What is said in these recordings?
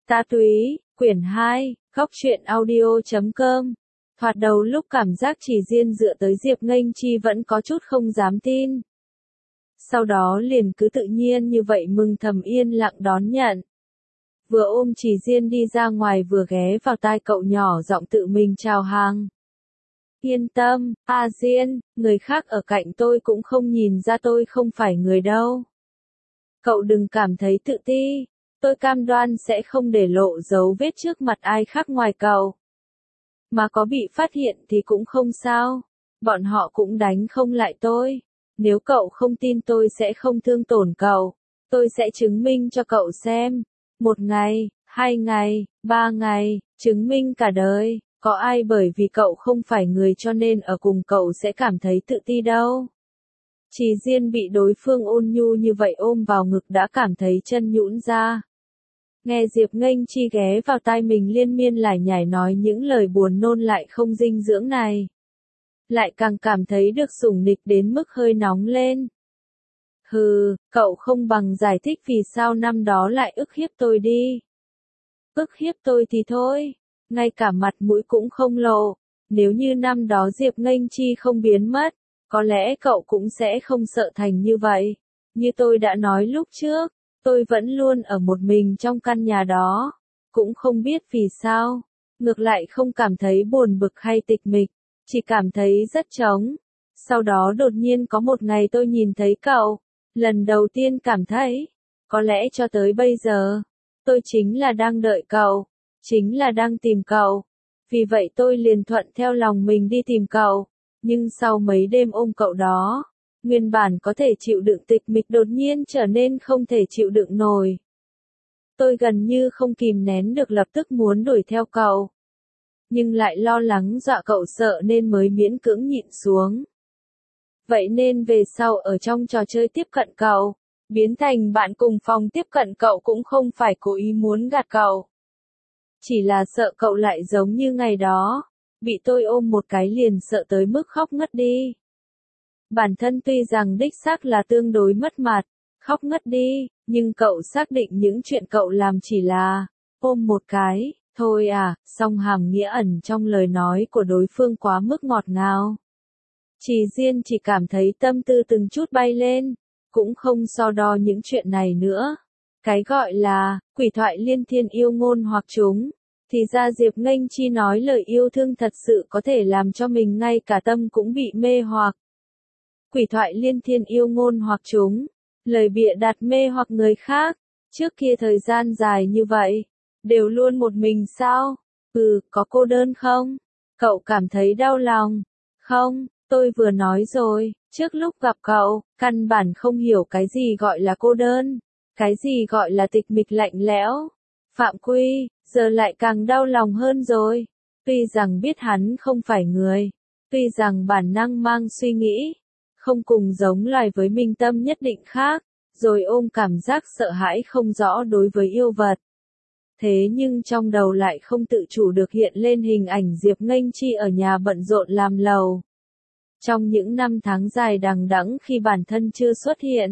Ta Túy, quyển 2, Góc truyện audio.com. Thoạt đầu lúc cảm giác Chỉ Diên dựa tới Diệp Nghênh Chi vẫn có chút không dám tin. Sau đó liền cứ tự nhiên như vậy mừng thầm yên lặng đón nhận. Vừa ôm Chỉ Diên đi ra ngoài vừa ghé vào tai cậu nhỏ giọng tự mình chào hàng. Yên tâm, A Diên, người khác ở cạnh tôi cũng không nhìn ra tôi không phải người đâu. Cậu đừng cảm thấy tự ti. Tôi cam đoan sẽ không để lộ dấu vết trước mặt ai khác ngoài cậu. Mà có bị phát hiện thì cũng không sao. Bọn họ cũng đánh không lại tôi. Nếu cậu không tin tôi sẽ không thương tổn cậu. Tôi sẽ chứng minh cho cậu xem. 1 ngày, 2 ngày, 3 ngày, chứng minh cả đời. Có ai bởi vì cậu không phải người cho nên ở cùng cậu sẽ cảm thấy tự ti đâu. Chỉ Diên bị đối phương ôn nhu như vậy ôm vào ngực đã cảm thấy chân nhũn ra. Nghe Diệp Nghênh Chi ghé vào tai mình liên miên lải nhải nói những lời buồn nôn lại không dinh dưỡng này. Lại càng cảm thấy được sủng nịch đến mức hơi nóng lên. Hừ, cậu không bằng giải thích vì sao năm đó lại ức hiếp tôi đi. Ức hiếp tôi thì thôi, ngay cả mặt mũi cũng không lộ. Nếu như năm đó Diệp Nghênh Chi không biến mất, có lẽ cậu cũng sẽ không sợ thành như vậy. Như tôi đã nói lúc trước, tôi vẫn luôn ở một mình trong căn nhà đó. Cũng không biết vì sao. Ngược lại không cảm thấy buồn bực hay tịch mịch. Chỉ cảm thấy rất trống. Sau đó đột nhiên có một ngày tôi nhìn thấy cậu. Lần đầu tiên cảm thấy. Có lẽ cho tới bây giờ. Tôi chính là đang đợi cậu. Chính là đang tìm cậu. Vì vậy tôi liền thuận theo lòng mình đi tìm cậu. Nhưng sau mấy đêm ôm cậu đó. Nguyên bản có thể chịu đựng tịch mịch đột nhiên trở nên không thể chịu đựng nổi. Tôi gần như không kìm nén được lập tức muốn đuổi theo cậu. Nhưng lại lo lắng dọa cậu sợ nên mới miễn cưỡng nhịn xuống. Vậy nên về sau ở trong trò chơi tiếp cận cậu, biến thành bạn cùng phòng tiếp cận cậu cũng không phải cố ý muốn gạt cậu. Chỉ là sợ cậu lại giống như ngày đó, bị tôi ôm một cái liền sợ tới mức khóc ngất đi. Bản thân tuy rằng đích xác là tương đối mất mặt, khóc ngất đi, nhưng cậu xác định những chuyện cậu làm chỉ là ôm một cái, thôi à, song hàm nghĩa ẩn trong lời nói của đối phương quá mức ngọt ngào. Chỉ Diên chỉ cảm thấy tâm tư từng chút bay lên, cũng không so đo những chuyện này nữa. Cái gọi là quỷ thoại liên thiên yêu ngôn hoặc chúng, thì ra Diệp Nghênh Chi nói lời yêu thương thật sự có thể làm cho mình ngay cả tâm cũng bị mê hoặc. Quỷ thoại liên thiên yêu ngôn hoặc chúng, lời bịa đặt mê hoặc người khác, trước kia thời gian dài như vậy, đều luôn một mình sao? Có cô đơn không? Cậu cảm thấy đau lòng? Không, tôi vừa nói rồi, trước lúc gặp cậu, căn bản không hiểu cái gì gọi là cô đơn, cái gì gọi là tịch mịch lạnh lẽo. Phạm Quy, giờ lại càng đau lòng hơn rồi. Tuy rằng biết hắn không phải người, tuy rằng bản năng mang suy nghĩ, không cùng giống loài với minh tâm nhất định khác, rồi ôm cảm giác sợ hãi không rõ đối với yêu vật. Thế nhưng trong đầu lại không tự chủ được hiện lên hình ảnh Diệp Nghênh Chi ở nhà bận rộn làm lầu. Trong những năm tháng dài đằng đẵng khi bản thân chưa xuất hiện,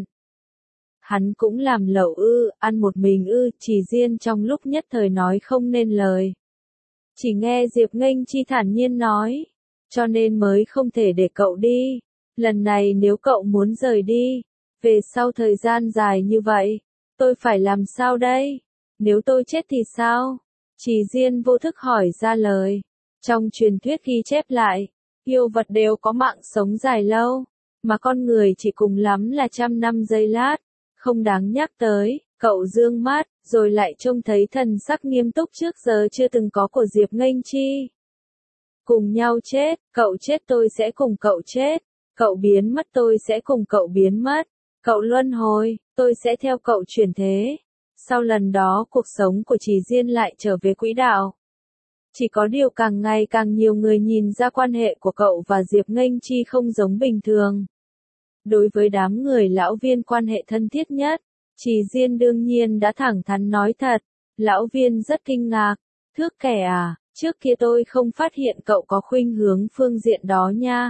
hắn cũng làm lẩu ăn một mình Chỉ Diên trong lúc nhất thời nói không nên lời. Chỉ nghe Diệp Nghênh Chi thản nhiên nói, cho nên mới không thể để cậu đi. Lần này nếu cậu muốn rời đi, về sau thời gian dài như vậy, tôi phải làm sao đây? Nếu tôi chết thì sao? Chỉ Diên vô thức hỏi ra lời. Trong truyền thuyết ghi chép lại, yêu vật đều có mạng sống dài lâu, mà con người chỉ cùng lắm là 100 năm giây lát, không đáng nhắc tới. Cậu dương mắt, rồi lại trông thấy thần sắc nghiêm túc trước giờ chưa từng có của Diệp Nghênh Chi. Cùng nhau chết, cậu chết tôi sẽ cùng cậu chết, cậu biến mất tôi sẽ cùng cậu biến mất, cậu luân hồi, tôi sẽ theo cậu chuyển thế. Sau lần đó cuộc sống của Chỉ Diên lại trở về quỹ đạo. Chỉ có điều càng ngày càng nhiều người nhìn ra quan hệ của cậu và Diệp Nghênh Chi không giống bình thường. Đối với đám người lão viên quan hệ thân thiết nhất, Chỉ Diên đương nhiên đã thẳng thắn nói thật. Lão viên rất kinh ngạc, thước kẻ à, trước kia tôi không phát hiện cậu có khuynh hướng phương diện đó nha.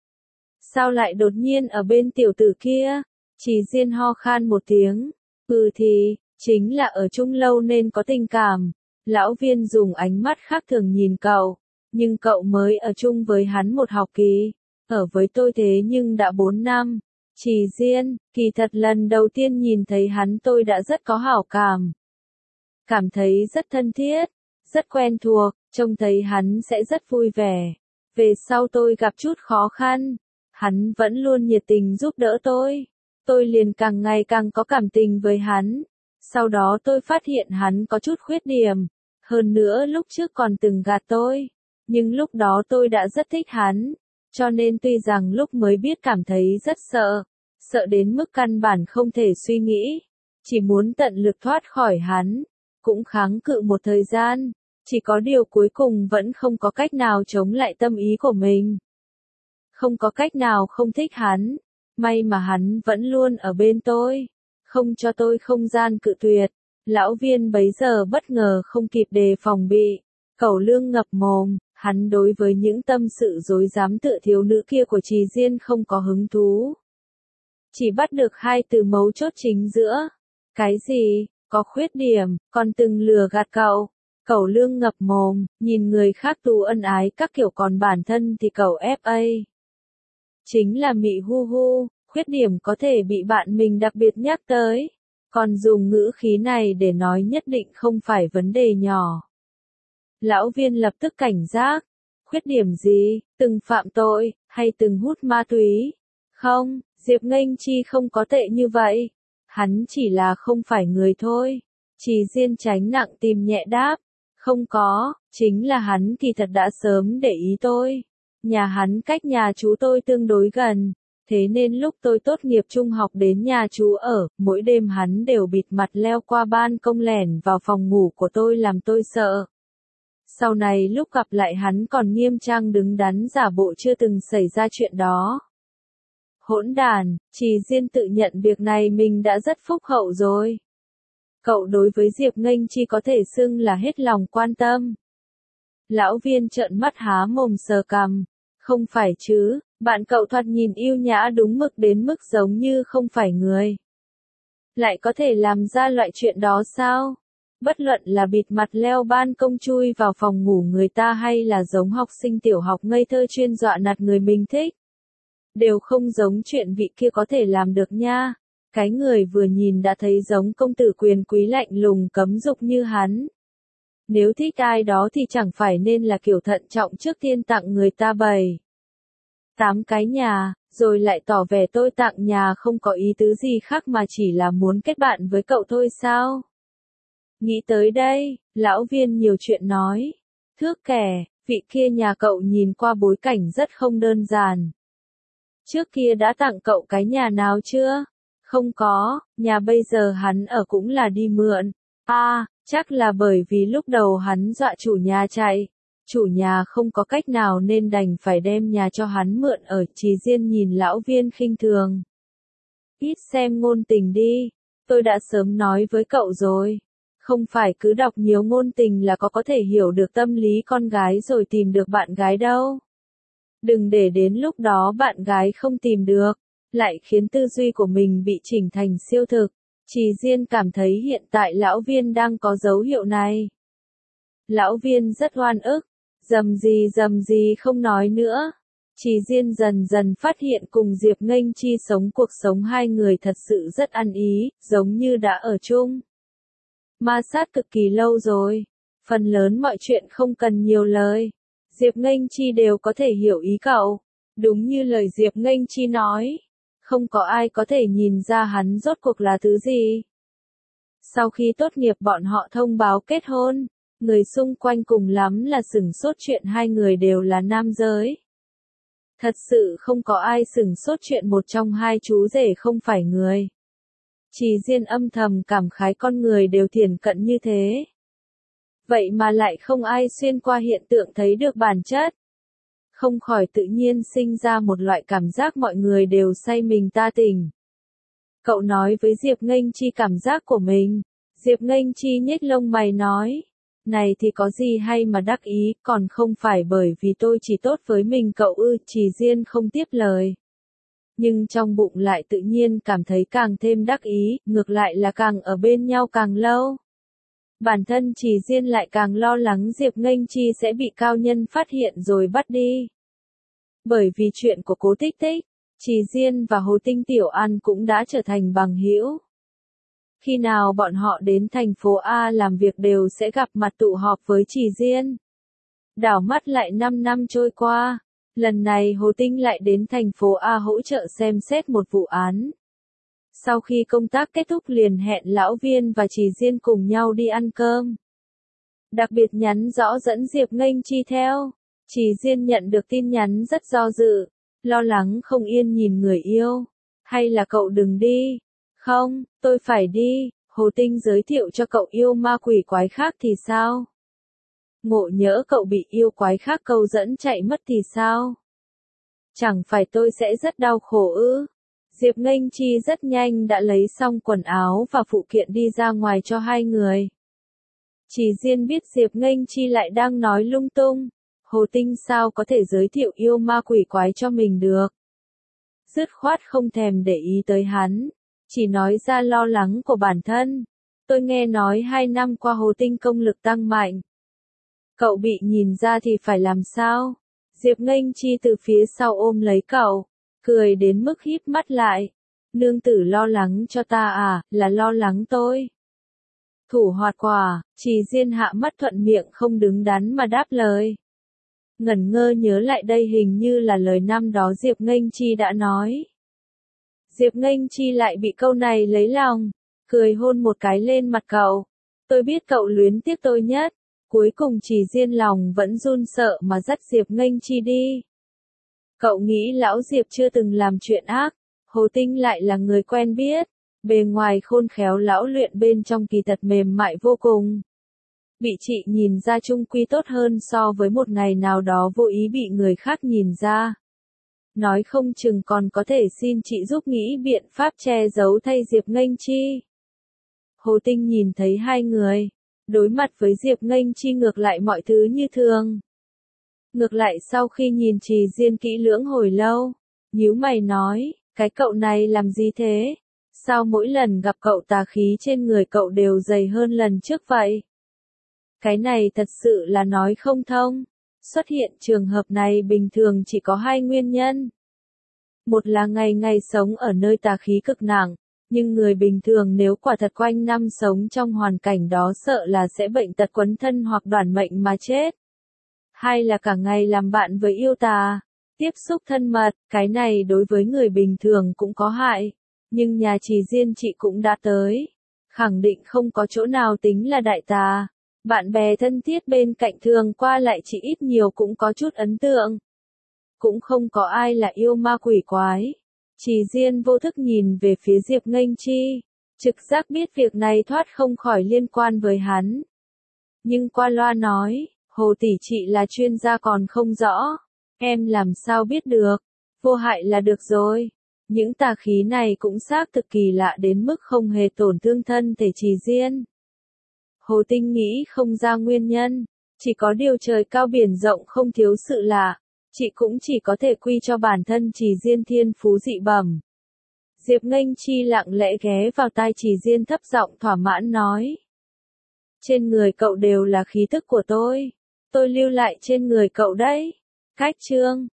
Sao lại đột nhiên ở bên tiểu tử kia? Chỉ Diên ho khan một tiếng. Chính là ở chung lâu nên có tình cảm. Lão Viên dùng ánh mắt khác thường nhìn cậu, nhưng cậu mới ở chung với hắn một học kỳ, ở với tôi thế nhưng đã 4 năm. Chỉ riêng, kỳ thật lần đầu tiên nhìn thấy hắn tôi đã rất có hảo cảm. Cảm thấy rất thân thiết, rất quen thuộc, trông thấy hắn sẽ rất vui vẻ. Về sau tôi gặp chút khó khăn, hắn vẫn luôn nhiệt tình giúp đỡ tôi. Tôi liền càng ngày càng có cảm tình với hắn. Sau đó tôi phát hiện hắn có chút khuyết điểm. Hơn nữa lúc trước còn từng gạt tôi. Nhưng lúc đó tôi đã rất thích hắn. Cho nên tuy rằng lúc mới biết cảm thấy rất sợ. Sợ đến mức căn bản không thể suy nghĩ. Chỉ muốn tận lực thoát khỏi hắn. Cũng kháng cự một thời gian. Chỉ có điều cuối cùng vẫn không có cách nào chống lại tâm ý của mình. Không có cách nào không thích hắn. May mà hắn vẫn luôn ở bên tôi. Không cho tôi không gian cự tuyệt. Lão Viên bấy giờ bất ngờ không kịp đề phòng bị. Cẩu lương ngập mồm. Hắn đối với những tâm sự dối dám tựa thiếu nữ kia của Trì Diên không có hứng thú. Chỉ bắt được hai từ mấu chốt chính giữa. Cái gì? Có khuyết điểm, còn từng lừa gạt cậu. Cẩu lương ngập mồm, nhìn người khác tu ân ái các kiểu còn bản thân thì cậu FA. Chính là mị hu hu, khuyết điểm có thể bị bạn mình đặc biệt nhắc tới. Còn dùng ngữ khí này để nói nhất định không phải vấn đề nhỏ. Lão Viên lập tức cảnh giác. Khuyết điểm gì? Từng phạm tội, hay từng hút ma túy? Không, Diệp Nghênh Chi không có tệ như vậy. Hắn chỉ là không phải người thôi. Trì Diên tránh nặng tìm nhẹ đáp. Không có, chính là hắn kỳ thật đã sớm để ý tôi. Nhà hắn cách nhà chú tôi tương đối gần. Thế nên lúc tôi tốt nghiệp trung học đến nhà chú ở, mỗi đêm hắn đều bịt mặt leo qua ban công lẻn vào phòng ngủ của tôi làm tôi sợ. Sau này lúc gặp lại hắn còn nghiêm trang đứng đắn giả bộ chưa từng xảy ra chuyện đó. Hỗn đàn, Trì Diên tự nhận việc này mình đã rất phúc hậu rồi. Cậu đối với Diệp Nghênh Chi có thể xưng là hết lòng quan tâm. Lão Viên trợn mắt há mồm sờ cằm. Không phải chứ, bạn cậu thoạt nhìn yêu nhã đúng mực đến mức giống như không phải người. Lại có thể làm ra loại chuyện đó sao? Bất luận là bịt mặt leo ban công chui vào phòng ngủ người ta hay là giống học sinh tiểu học ngây thơ chuyên dọa nạt người mình thích. Đều không giống chuyện vị kia có thể làm được nha. Cái người vừa nhìn đã thấy giống công tử quyền quý lạnh lùng cấm dục như hắn. Nếu thích ai đó thì chẳng phải nên là kiểu thận trọng trước tiên tặng người ta 7-8 cái nhà, rồi lại tỏ vẻ tôi tặng nhà không có ý tứ gì khác mà chỉ là muốn kết bạn với cậu thôi sao? Nghĩ tới đây, Lão Viên nhiều chuyện nói. Thước kẻ, vị kia nhà cậu nhìn qua bối cảnh rất không đơn giản. Trước kia đã tặng cậu cái nhà nào chưa? Không có, nhà bây giờ hắn ở cũng là đi mượn. Chắc là bởi vì lúc đầu hắn dọa chủ nhà chạy. Chủ nhà không có cách nào nên đành phải đem nhà cho hắn mượn ở. Trì Diên nhìn Lão Viên khinh thường. Ít xem ngôn tình đi. Tôi đã sớm nói với cậu rồi. Không phải cứ đọc nhiều ngôn tình là có thể hiểu được tâm lý con gái rồi tìm được bạn gái đâu. Đừng để đến lúc đó bạn gái không tìm được, lại khiến tư duy của mình bị chỉnh thành siêu thực. Trì Diên cảm thấy hiện tại Lão Viên đang có dấu hiệu này. Lão Viên rất oan ức, dầm gì không nói nữa. Trì Diên dần dần phát hiện cùng Diệp Nghênh Chi sống cuộc sống hai người thật sự rất ăn ý, giống như đã ở chung. Ma sát cực kỳ lâu rồi, phần lớn mọi chuyện không cần nhiều lời. Diệp Nghênh Chi đều có thể hiểu ý cậu. Đúng như lời Diệp Nghênh Chi nói. Không có ai có thể nhìn ra hắn rốt cuộc là thứ gì. Sau khi tốt nghiệp bọn họ thông báo kết hôn. Người xung quanh cùng lắm là sửng sốt chuyện hai người đều là nam giới. Thật sự không có ai sửng sốt chuyện một trong hai chú rể không phải người. Trì Diên âm thầm cảm khái con người đều thiển cận như thế. Vậy mà lại không ai xuyên qua hiện tượng thấy được bản chất. Không khỏi tự nhiên sinh ra một loại cảm giác mọi người đều say mình ta tình. Cậu nói với Diệp Nghênh Chi cảm giác của mình. Diệp Nghênh Chi nhếch lông mày nói. Này thì có gì hay mà đắc ý, còn không phải bởi vì tôi chỉ tốt với mình cậu ư. Trì Diên không tiếp lời. nhưng trong bụng lại tự nhiên cảm thấy càng thêm đắc ý, ngược lại là càng ở bên nhau càng lâu. Bản thân Trì Diên lại càng lo lắng Diệp Nghênh Chi sẽ bị cao nhân phát hiện rồi bắt đi. Bởi vì chuyện của Cố Tích Tích, Trì Diên và Hồ Tinh Tiểu An cũng đã trở thành bằng hữu. Khi nào bọn họ đến thành phố A làm việc đều sẽ gặp mặt tụ họp với Trì Diên. Đảo mắt lại 5 năm trôi qua, lần này Hồ Tinh lại đến thành phố A hỗ trợ xem xét một vụ án. Sau khi công tác kết thúc liền hẹn Lão Viên và Trì Diên cùng nhau đi ăn cơm. Đặc biệt nhắn rõ dẫn Diệp Nghênh Chi theo. Trì Diên nhận được tin nhắn rất do dự, lo lắng không yên nhìn người yêu. Hay là cậu đừng đi? Không, tôi phải đi. Hồ Tinh giới thiệu cho cậu yêu ma quỷ quái khác thì sao? Ngộ nhỡ cậu bị yêu quái khác câu dẫn chạy mất thì sao? Chẳng phải tôi sẽ rất đau khổ ư? Diệp Nghênh Chi rất nhanh đã lấy xong quần áo và phụ kiện đi ra ngoài cho hai người. Trì Diên biết Diệp Nghênh Chi lại đang nói lung tung. Hồ Tinh sao có thể giới thiệu yêu ma quỷ quái cho mình được? Dứt khoát không thèm để ý tới hắn, chỉ nói ra lo lắng của bản thân. Tôi nghe nói 2 năm qua Hồ Tinh công lực tăng mạnh. Cậu bị nhìn ra thì phải làm sao? Diệp Nghênh Chi từ phía sau ôm lấy cậu, cười đến mức híp mắt lại. Nương tử lo lắng cho ta à, là lo lắng tôi. Thủ hoạt quả, Trì Diên hạ mắt thuận miệng không đứng đắn mà đáp lời. Ngẩn ngơ nhớ lại đây hình như là lời năm đó Diệp Nghênh Chi đã nói. Diệp Nghênh Chi lại bị câu này lấy lòng, cười hôn một cái lên mặt cậu. Tôi biết cậu luyến tiếc tôi nhất. Cuối cùng Trì Diên lòng vẫn run sợ mà dắt Diệp Nghênh Chi đi. Cậu nghĩ lão Diệp chưa từng làm chuyện ác, Hồ Tinh lại là người quen biết, bề ngoài khôn khéo lão luyện bên trong kỳ thật mềm mại vô cùng. Bị chị nhìn ra chung quy tốt hơn so với một ngày nào đó vô ý bị người khác nhìn ra. Nói không chừng còn có thể xin chị giúp nghĩ biện pháp che giấu thay Diệp Nghênh Chi. Hồ Tinh nhìn thấy hai người, đối mặt với Diệp Nghênh Chi ngược lại mọi thứ như thường. Ngược lại sau khi nhìn Trì Diên kỹ lưỡng hồi lâu, nhíu mày nói, cái cậu này làm gì thế? Sao mỗi lần gặp cậu tà khí trên người cậu đều dày hơn lần trước vậy? Cái này thật sự là nói không thông. Xuất hiện trường hợp này bình thường chỉ có 2 nguyên nhân. Một là ngày ngày sống ở nơi tà khí cực nặng, nhưng người bình thường nếu quả thật quanh năm sống trong hoàn cảnh đó sợ là sẽ bệnh tật quấn thân hoặc đoản mệnh mà chết. Hai là cả ngày làm bạn với yêu tà, tiếp xúc thân mật, cái này đối với người bình thường cũng có hại. Nhưng nhà Trì Diên chị cũng đã tới, khẳng định không có chỗ nào tính là đại tà. Bạn bè thân thiết bên cạnh thường qua lại chỉ ít nhiều cũng có chút ấn tượng. Cũng không có ai là yêu ma quỷ quái. Trì Diên vô thức nhìn về phía Diệp Nghênh Chi, trực giác biết việc này thoát không khỏi liên quan với hắn. Nhưng qua loa nói, Hồ tỷ chị là chuyên gia còn không rõ, em làm sao biết được, vô hại là được rồi. Những tà khí này cũng xác thực kỳ lạ đến mức không hề tổn thương thân thể Trì Diên. Hồ Tinh nghĩ không ra nguyên nhân, chỉ có điều trời cao biển rộng không thiếu sự lạ, chị cũng chỉ có thể quy cho bản thân Trì Diên thiên phú dị bẩm. Diệp Nghênh Chi lặng lẽ ghé vào tai Trì Diên thấp giọng thỏa mãn nói. Trên người cậu đều là khí thức của tôi lưu lại trên người cậu đấy. Cách chương